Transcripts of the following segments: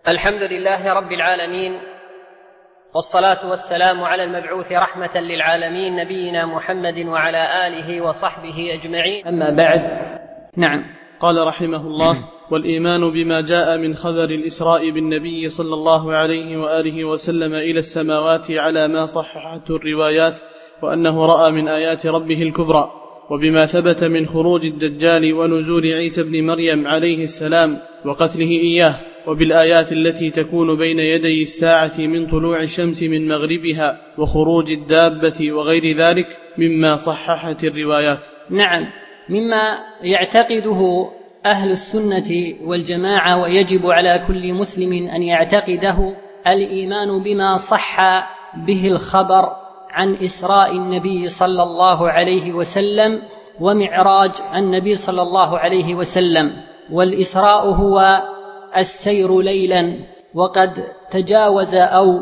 الحمد لله رب العالمين، والصلاة والسلام على المبعوث رحمة للعالمين نبينا محمد وعلى آله وصحبه أجمعين، أما بعد. نعم. قال رحمه الله: والإيمان بما جاء من خبر الإسراء بالنبي صلى الله عليه وآله وسلم إلى السماوات على ما صححته الروايات، وأنه رأى من آيات ربه الكبرى، وبما ثبت من خروج الدجال ونزول عيسى بن مريم عليه السلام وقتله إياه، وبالآيات التي تكون بين يدي الساعة من طلوع الشمس من مغربها وخروج الدابة وغير ذلك مما صححت الروايات. نعم، مما يعتقده أهل السنة والجماعة ويجب على كل مسلم أن يعتقده الإيمان بما صح به الخبر عن إسراء النبي صلى الله عليه وسلم ومعراج النبي صلى الله عليه وسلم. والإسراء هو السير ليلا، وقد تجاوز أو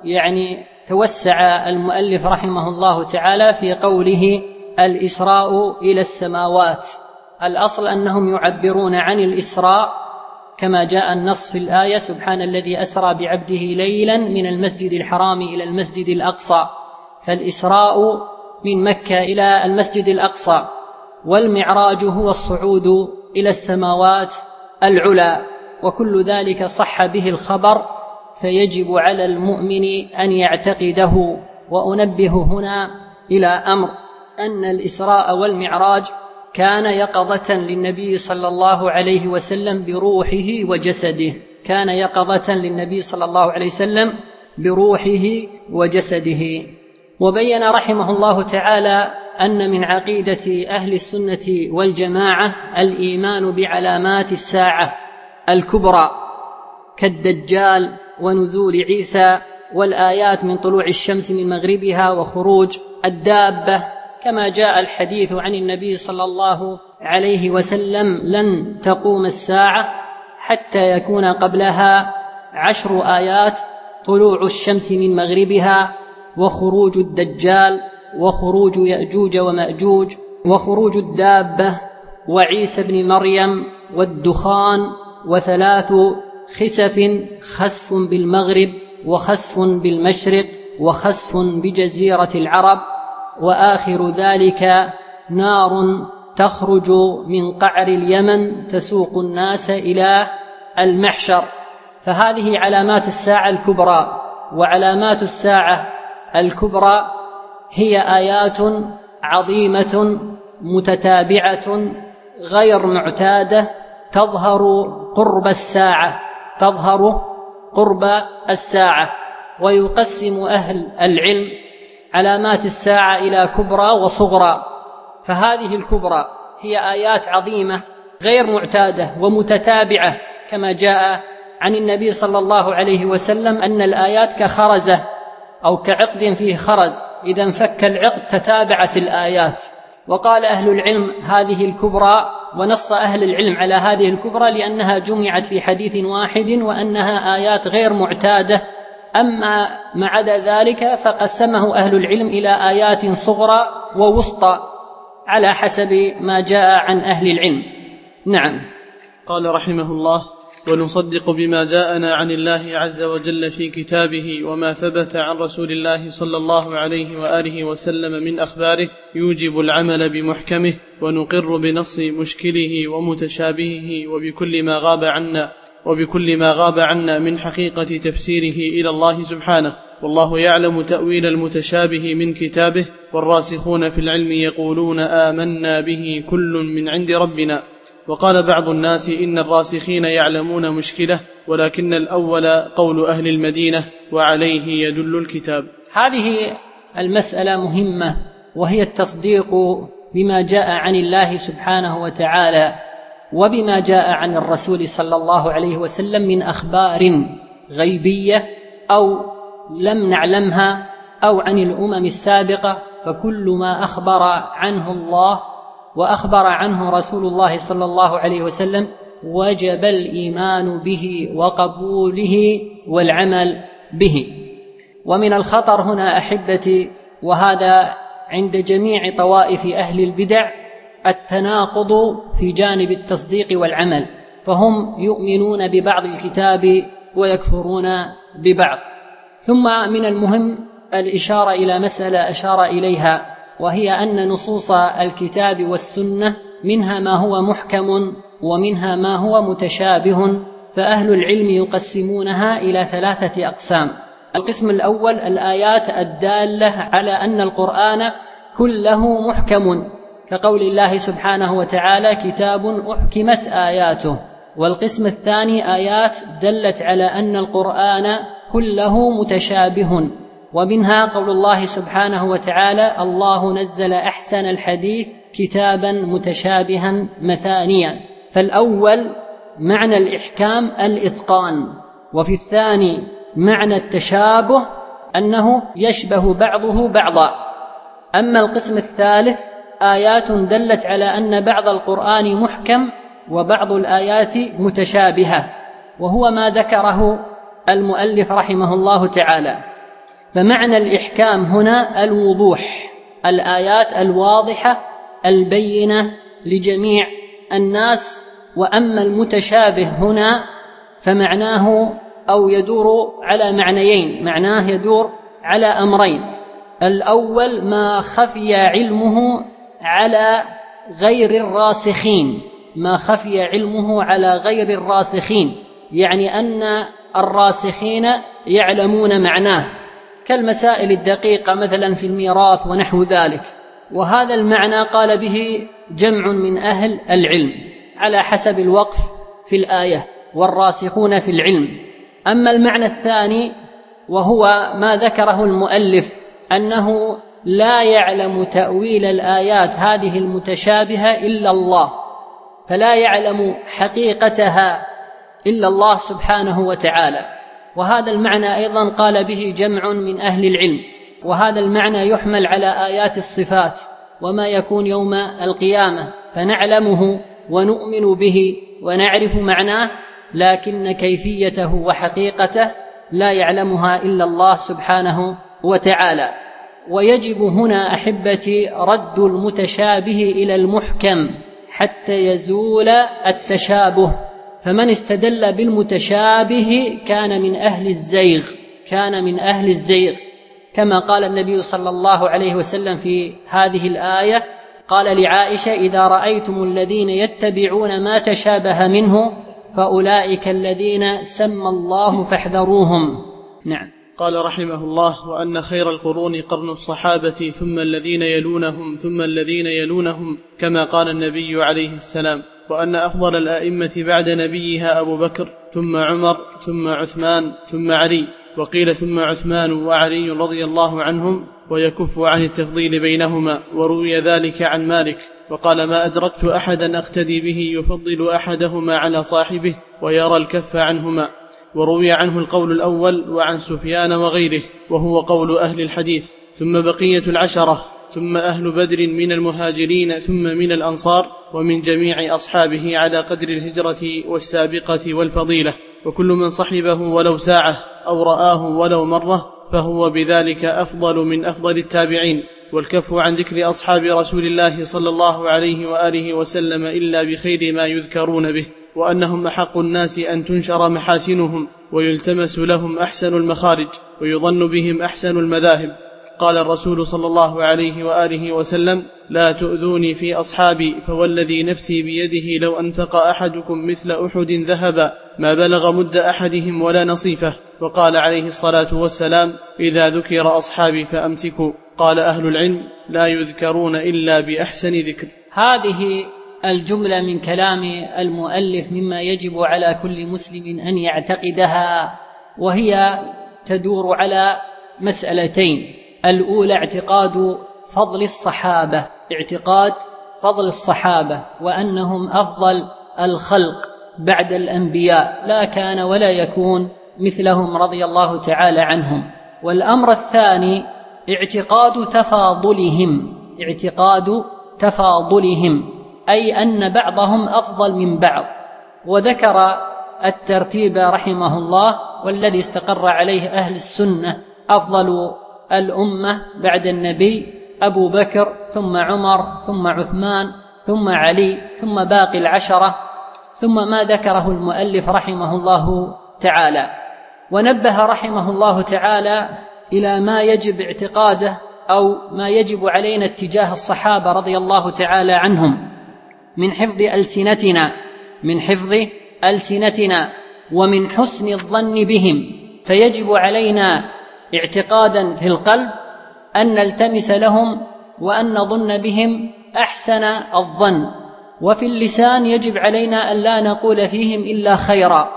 توسع المؤلف رحمه الله تعالى في قوله الإسراء إلى السماوات. الأصل أنهم يعبرون عن الإسراء كما جاء النص في الآية: سبحان الذي أسرى بعبده ليلا من المسجد الحرام إلى المسجد الأقصى. فالإسراء من مكة إلى المسجد الأقصى، والمعراج هو الصعود إلى السماوات العلى، وكل ذلك صح به الخبر، فيجب على المؤمن أن يعتقده. وأنبه هنا إلى أمر: أن الإسراء والمعراج كان يقظة للنبي صلى الله عليه وسلم بروحه وجسده، كان يقظة للنبي صلى الله عليه وسلم بروحه وجسده. وبين رحمه الله تعالى أن من عقيدة أهل السنة والجماعة الإيمان بعلامات الساعة الكبرى كالدجال ونزول عيسى، والآيات من طلوع الشمس من مغربها وخروج الدابة، كما جاء الحديث عن النبي صلى الله عليه وسلم: لن تقوم الساعة حتى يكون قبلها 10 آيات: طلوع الشمس من مغربها، وخروج الدجال، وخروج يأجوج ومأجوج، وخروج الدابة، وعيسى بن مريم، والدخان، و3 خسف: خسف بالمغرب، وخسف بالمشرق، وخسف بجزيرة العرب، وآخر ذلك نار تخرج من قعر اليمن تسوق الناس إلى المحشر. فهذه علامات الساعة الكبرى. وعلامات الساعة الكبرى هي آيات عظيمة متتابعة غير معتادة تظهر قرب الساعة. ويقسم أهل العلم علامات الساعة إلى كبرى وصغرى. فهذه الكبرى هي آيات عظيمة غير معتادة ومتتابعة، كما جاء عن النبي صلى الله عليه وسلم أن الآيات كخرزة أو كعقد فيه خرز، إذا انفك العقد تتابعت الآيات. وقال أهل العلم هذه الكبرى، ونص أهل العلم على هذه الكبرى لأنها جمعت في حديث واحد، وأنها آيات غير معتادة. أما ما عدا ذلك فقسمه أهل العلم إلى آيات صغرى ووسطى على حسب ما جاء عن أهل العلم. نعم. قال رحمه الله: ونصدق بما جاءنا عن الله عز وجل في كتابه وما ثبت عن رسول الله صلى الله عليه وآله وسلم من أخباره يوجب العمل بمحكمه، ونقر بنص مشكله ومتشابهه وبكل ما غاب عنا من حقيقة تفسيره إلى الله سبحانه. والله يعلم تأويل المتشابه من كتابه، والراسخون في العلم يقولون آمنا به كل من عند ربنا. وقال بعض الناس إن الراسخين يعلمون مشكلة، ولكن الأول قول أهل المدينة، وعليه يدل الكتاب. هذه المسألة مهمة، وهي التصديق بما جاء عن الله سبحانه وتعالى وبما جاء عن الرسول صلى الله عليه وسلم من أخبار غيبية أو لم نعلمها أو عن الأمم السابقة. فكل ما أخبر عنه الله وأخبر عنه رسول الله صلى الله عليه وسلم وجب الإيمان به وقبوله والعمل به. ومن الخطر هنا أحبتي، وهذا عند جميع طوائف أهل البدع، التناقض في جانب التصديق والعمل. فهم يؤمنون ببعض الكتاب ويكفرون ببعض. ثم من المهم الإشارة إلى مسألة أشار إليها، وهي أن نصوص الكتاب والسنة منها ما هو محكم ومنها ما هو متشابه، فأهل العلم يقسمونها إلى 3 أقسام. القسم الأول الآيات الدالة على أن القرآن كله محكم، كقول الله سبحانه وتعالى كتاب أحكمت آياته. والقسم الثاني آيات دلت على أن القرآن كله متشابه، ومنها قول الله سبحانه وتعالى الله نزل أحسن الحديث كتابا متشابها مثانيا. فالأول معنى الإحكام الإتقان، وفي الثاني معنى التشابه أنه يشبه بعضه بعضا. أما القسم الثالث آيات دلت على أن بعض القرآن محكم وبعض الآيات متشابهة، وهو ما ذكره المؤلف رحمه الله تعالى. فمعنى الإحكام هنا الوضوح، الآيات الواضحة البينة لجميع الناس. وأما المتشابه هنا فمعناه أو يدور على معنيين، معناه يدور على أمرين. الأول ما خفي علمه على غير الراسخين، ما خفي علمه على غير الراسخين، يعني أن الراسخين يعلمون معناه، كالمسائل الدقيقة مثلا في الميراث ونحو ذلك. وهذا المعنى قال به جمع من أهل العلم على حسب الوقف في الآية، والراسخون في العلم. أما المعنى الثاني وهو ما ذكره المؤلف أنه لا يعلم تأويل الآيات هذه المتشابهة إلا الله، فلا يعلم حقيقتها إلا الله سبحانه وتعالى. وهذا المعنى أيضا قال به جمع من أهل العلم، وهذا المعنى يحمل على آيات الصفات وما يكون يوم القيامة، فنعلمه ونؤمن به ونعرف معناه، لكن كيفيته وحقيقته لا يعلمها إلا الله سبحانه وتعالى. ويجب هنا أحبتي رد المتشابه إلى المحكم حتى يزول التشابه. فمن استدل بالمتشابه كان من أهل الزيغ، كان من أهل الزيغ، كما قال النبي صلى الله عليه وسلم في هذه الآية، قال لعائشة إذا رأيتم الذين يتبعون ما تشابه منه فأولئك الذين سمى الله فاحذروهم. نعم. قال رحمه الله وأن خير القرون قرن الصحابة ثم الذين يلونهم ثم الذين يلونهم، كما قال النبي عليه السلام. وأن أفضل الآئمة بعد نبيها أبو بكر ثم عمر ثم عثمان ثم علي، وقيل ثم عثمان وعلي رضي الله عنهم، ويكف عن التفضيل بينهما. وروي ذلك عن مالك وقال ما أدركت أحدا أقتدي به يفضل أحدهما على صاحبه ويرى الكف عنهما. وروي عنه القول الأول وعن سفيان وغيره، وهو قول أهل الحديث. ثم بقية العشرة، ثم أهل بدر من المهاجرين، ثم من الأنصار، ومن جميع أصحابه على قدر الهجرة والسابقة والفضيلة. وكل من صحبه ولو ساعة أو رآه ولو مرة فهو بذلك أفضل من أفضل التابعين. والكف عن ذكر أصحاب رسول الله صلى الله عليه وآله وسلم إلا بخير ما يذكرون به، وأنهم أحق الناس أن تنشر محاسنهم ويلتمس لهم أحسن المخارج ويظن بهم أحسن المذاهب. قال الرسول صلى الله عليه وآله وسلم لا تؤذوني في أصحابي فوالذي نفسي بيده لو أنفق أحدكم مثل أحد ذهبا ما بلغ مد أحدهم ولا نصيفه. وقال عليه الصلاة والسلام إذا ذكر أصحابي فأمسكوا. قال أهل العلم لا يذكرون إلا بأحسن ذكر. هذه الجملة من كلام المؤلف مما يجب على كل مسلم أن يعتقدها، وهي تدور على مسألتين. الأولى اعتقاد فضل الصحابة، اعتقاد فضل الصحابة وأنهم أفضل الخلق بعد الأنبياء، لا كان ولا يكون مثلهم رضي الله تعالى عنهم. والأمر الثاني اعتقاد تفاضلهم، اعتقاد تفاضلهم، أي أن بعضهم أفضل من بعض. وذكر الترتيب رحمه الله والذي استقر عليه أهل السنة: أفضل الأمة بعد النبي أبو بكر، ثم عمر، ثم عثمان، ثم علي، ثم باقي العشرة، ثم ما ذكره المؤلف رحمه الله تعالى. ونبه رحمه الله تعالى إلى ما يجب اعتقاده أو ما يجب علينا اتجاه الصحابة رضي الله تعالى عنهم من حفظ ألسنتنا ومن حسن الظن بهم. فيجب علينا اعتقادا في القلب أن نلتمس لهم وأن نظن بهم أحسن الظن، وفي اللسان يجب علينا أن لا نقول فيهم إلا خيرا،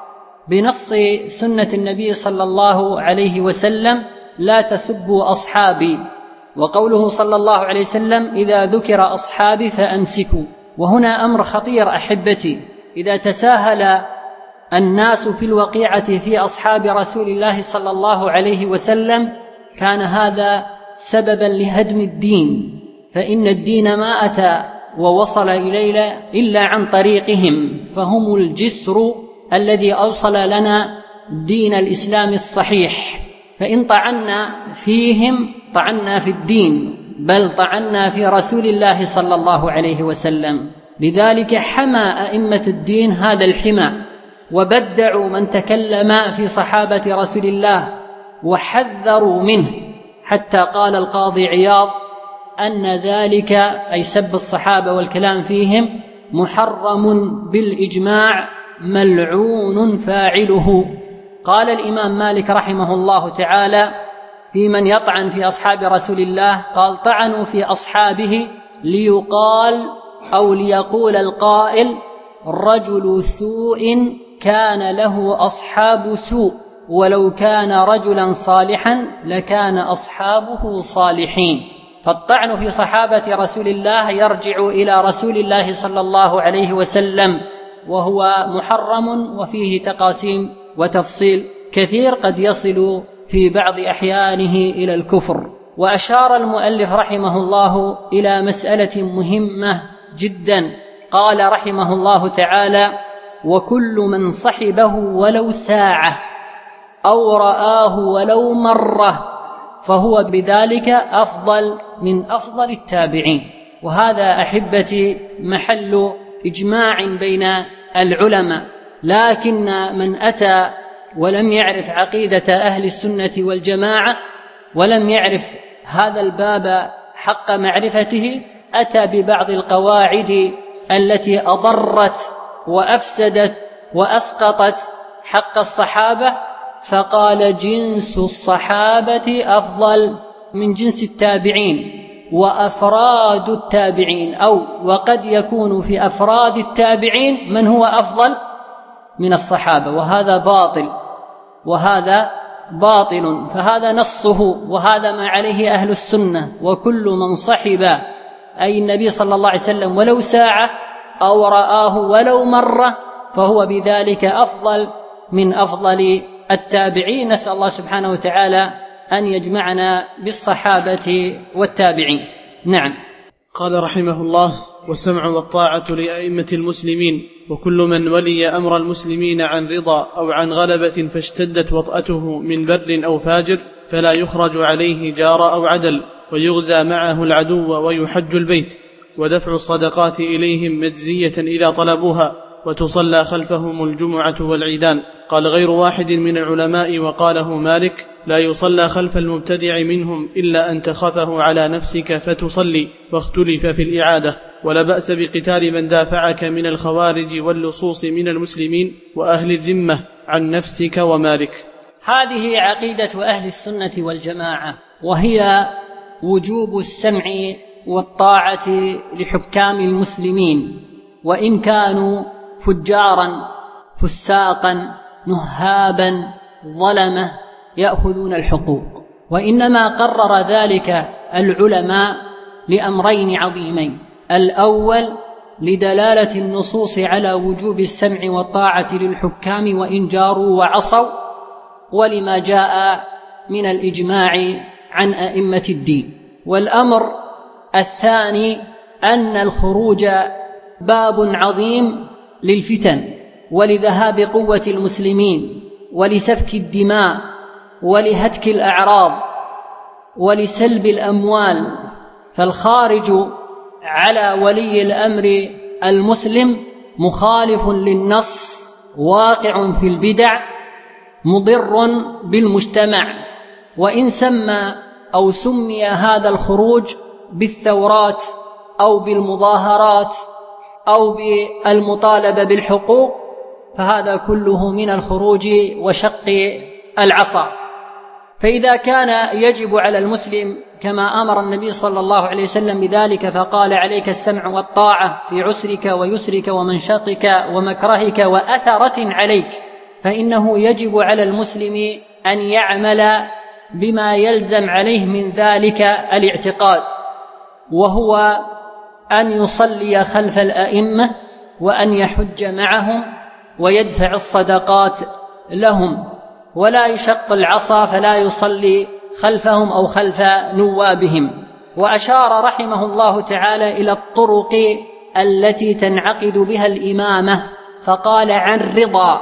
بنص سنة النبي صلى الله عليه وسلم: لا تسبوا أصحابي، وقوله صلى الله عليه وسلم: إذا ذكر أصحابي فأمسكوا. وهنا أمر خطير أحبتي، إذا تساهل الناس في الوقيعة في أصحاب رسول الله صلى الله عليه وسلم كان هذا سببا لهدم الدين، فإن الدين ما أتى ووصل إلينا إلا عن طريقهم، فهم الجسر الذي أوصل لنا دين الإسلام الصحيح. فإن طعنا فيهم طعنا في الدين، بل طعنا في رسول الله صلى الله عليه وسلم. لذلك حمى أئمة الدين هذا الحمى، وبدعوا من تكلم في صحابة رسول الله وحذروا منه، حتى قال القاضي عياض أن ذلك أي سب الصحابة والكلام فيهم محرم بالإجماع ملعون فاعله. قال الإمام مالك رحمه الله تعالى في من يطعن في أصحاب رسول الله، قال: طعنوا في أصحابه ليقال أو ليقول القائل: رجل سوء كان له أصحاب سوء، ولو كان رجلا صالحا لكان أصحابه صالحين. فالطعن في صحابة رسول الله يرجع إلى رسول الله صلى الله عليه وسلم، وهو محرم وفيه تقاسيم وتفصيل كثير قد يصل في بعض أحيانه إلى الكفر. وأشار المؤلف رحمه الله إلى مسألة مهمة جدا، قال رحمه الله تعالى: وكل من صحبه ولو ساعة أو رآه ولو مرة فهو بذلك أفضل من أفضل التابعين. وهذا أحبتي محل إجماع بين العلماء، لكن من أتى ولم يعرف عقيدة أهل السنة والجماعة ولم يعرف هذا الباب حق معرفته أتى ببعض القواعد التي أضرت وأفسدت وأسقطت حق الصحابة، فقال: جنس الصحابة أفضل من جنس التابعين، وأفراد التابعين، أو وقد يكون في أفراد التابعين من هو أفضل من الصحابة، وهذا باطل. فهذا نصه، وهذا ما عليه أهل السنة: وكل من صحب أي النبي صلى الله عليه وسلم ولو ساعة أو رآه ولو مرة فهو بذلك أفضل من أفضل التابعين. نسأل الله سبحانه وتعالى أن يجمعنا بالصحابة والتابعين. نعم. قال رحمه الله: والسمع والطاعة لأئمة المسلمين، وكل من ولي أمر المسلمين عن رضا أو عن غلبة فاشتدت وطأته من بر أو فاجر فلا يخرج عليه جار أو عدل، ويغزى معه العدو ويحج البيت، ودفع الصدقات إليهم مجزية إذا طلبوها، وتصلى خلفهم الجمعة والعيدان. قال غير واحد من العلماء وقاله مالك: لا يصلى خلف المبتدع منهم إلا أن تخافه على نفسك فتصلي، واختلف في الإعادة. ولا بأس بقتال من دافعك من الخوارج واللصوص من المسلمين وأهل الذمة عن نفسك ومالك. هذه عقيدة أهل السنة والجماعة، وهي وجوب السمع والطاعة لحكام المسلمين، وإن كانوا فجارا فساقا نهابا ظلمة يأخذون الحقوق. وإنما قرر ذلك العلماء لأمرين عظيمين: الأول لدلالة النصوص على وجوب السمع والطاعة للحكام وإن جاروا وعصوا، ولما جاء من الإجماع عن أئمة الدين. والأمر الثاني أن الخروج باب عظيم للفتن ولذهاب قوة المسلمين ولسفك الدماء ولهتك الأعراض ولسلب الأموال، فالخارج على ولي الأمر المسلم مخالف للنص، واقع في البدع، مضر بالمجتمع. وإن سمى أو سمي هذا الخروج بالثورات أو بالمظاهرات أو بالمطالبة بالحقوق فهذا كله من الخروج وشق العصا. فإذا كان يجب على المسلم كما أمر النبي صلى الله عليه وسلم بذلك فقال عليك السمع والطاعة في عسرك ويسرك ومنشطك ومكرهك وأثرة عليك، فإنه يجب على المسلم أن يعمل بما يلزم عليه من ذلك الاعتقاد، وهو أن يصلي خلف الأئمة وأن يحج معهم ويدفع الصدقات لهم، ولا يشق العصا فلا يصلي خلفهم أو خلف نوابهم. وأشار رحمه الله تعالى إلى الطرق التي تنعقد بها الإمامة، فقال عن رضا،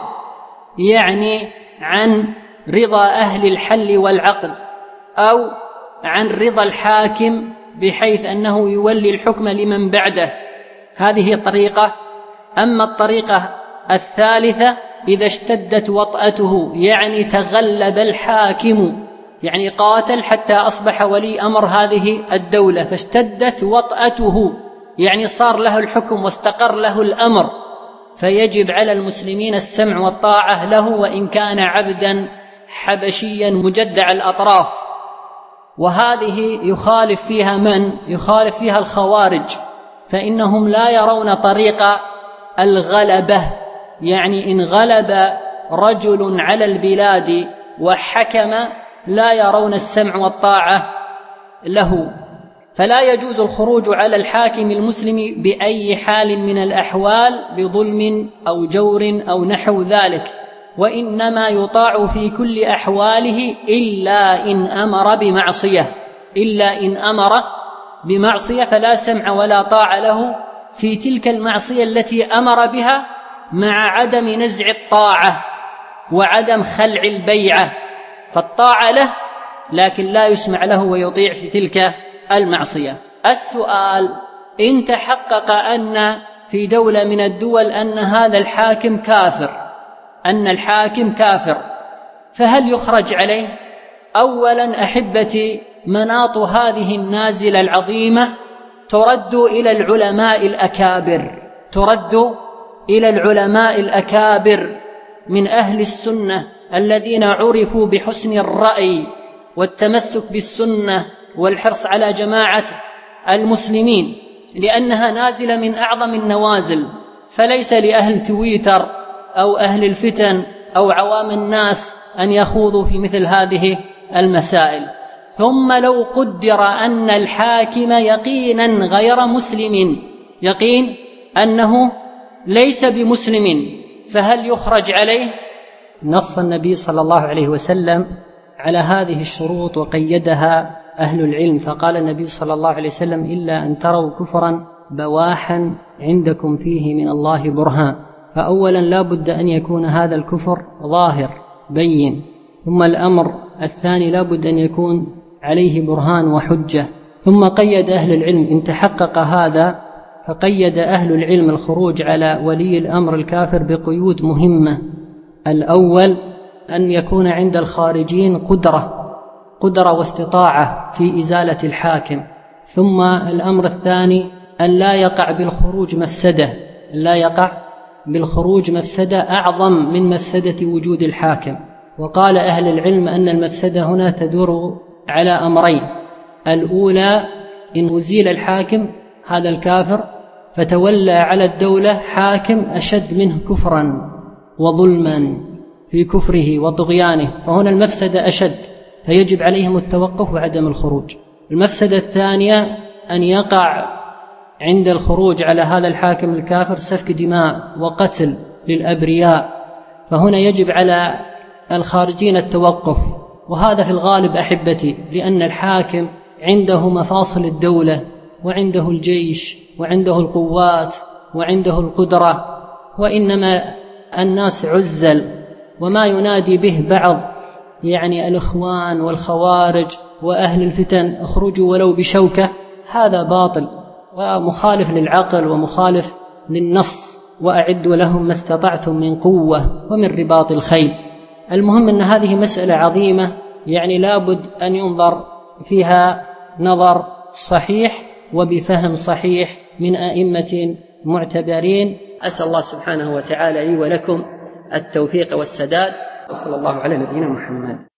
يعني عن رضا أهل الحل والعقد، أو عن رضا الحاكم بحيث أنه يولي الحكم لمن بعده، هذه طريقة. أما الطريقة الثالثة إذا اشتدت وطأته، يعني تغلب الحاكم، يعني قاتل حتى أصبح ولي أمر هذه الدولة فاشتدت وطأته، يعني صار له الحكم واستقر له الأمر، فيجب على المسلمين السمع والطاعة له وإن كان عبدا حبشيا مجدع الأطراف. وهذه يخالف فيها من؟ يخالف فيها الخوارج، فإنهم لا يرون طريق الغلبة، يعني إن غلب رجل على البلاد وحكم لا يرون السمع والطاعة له، فلا يجوز الخروج على الحاكم المسلم بأي حال من الأحوال بظلم أو جور أو نحو ذلك، وإنما يطاع في كل أحواله إلا إن أمر بمعصية، إلا إن أمر بمعصية فلا سمع ولا طاعة له في تلك المعصية التي أمر بها، مع عدم نزع الطاعة وعدم خلع البيعة، فالطاعة له لكن لا يسمع له ويطيع في تلك المعصية. السؤال: إن تحقق أن في دولة من الدول أن هذا الحاكم كافر، أن الحاكم كافر، فهل يخرج عليه؟ أولا أحبتي، مناط هذه النازلة العظيمة ترد إلى العلماء الأكابر، ترد إلى العلماء الأكابر من أهل السنة الذين عرفوا بحسن الرأي والتمسك بالسنة والحرص على جماعة المسلمين، لأنها نازلة من أعظم النوازل، فليس لأهل تويتر أو أهل الفتن أو عوام الناس أن يخوضوا في مثل هذه المسائل. ثم لو قدر أن الحاكم يقينا غير مسلم، يقين أنه ليس بمسلم، فهل يخرج عليه؟ نص النبي صلى الله عليه وسلم على هذه الشروط وقيدها أهل العلم، فقال النبي صلى الله عليه وسلم: إلا أن تروا كفرا بواحا عندكم فيه من الله برهان. فأولا لا بد أن يكون هذا الكفر ظاهر بين، ثم الأمر الثاني لا بد أن يكون عليه برهان وحجة. ثم قيد أهل العلم إن تحقق هذا، فقيد أهل العلم الخروج على ولي الأمر الكافر بقيود مهمة. الأول أن يكون عند الخارجين قدرة واستطاعة في إزالة الحاكم. ثم الأمر الثاني أن لا يقع بالخروج مفسدة، لا يقع بالخروج مفسدة أعظم من مفسدة وجود الحاكم. وقال أهل العلم أن المفسدة هنا تدور على أمرين: الأولى إن أزيل الحاكم هذا الكافر فتولى على الدولة حاكم أشد منه كفرا وظلما في كفره وطغيانه، فهنا المفسدة أشد، فيجب عليهم التوقف وعدم الخروج. المفسدة الثانية أن يقع عند الخروج على هذا الحاكم الكافر سفك دماء وقتل للأبرياء، فهنا يجب على الخارجين التوقف. وهذا في الغالب أحبتي، لأن الحاكم عنده مفاصل الدولة وعنده الجيش وعنده القوات وعنده القدرة، وإنما الناس عزل. وما ينادي به بعض الإخوان والخوارج وأهل الفتن اخرجوا ولو بشوكة، هذا باطل ومخالف للعقل ومخالف للنص. وأعدوا لهم ما استطعتم من قوة ومن رباط الخيل. المهم أن هذه مسألة عظيمة، يعني لابد أن ينظر فيها نظر صحيح وبفهم صحيح من أئمة معتبرين. أسأل الله سبحانه وتعالى لي ولكم التوفيق والسداد، وصلى الله على نبينا محمد.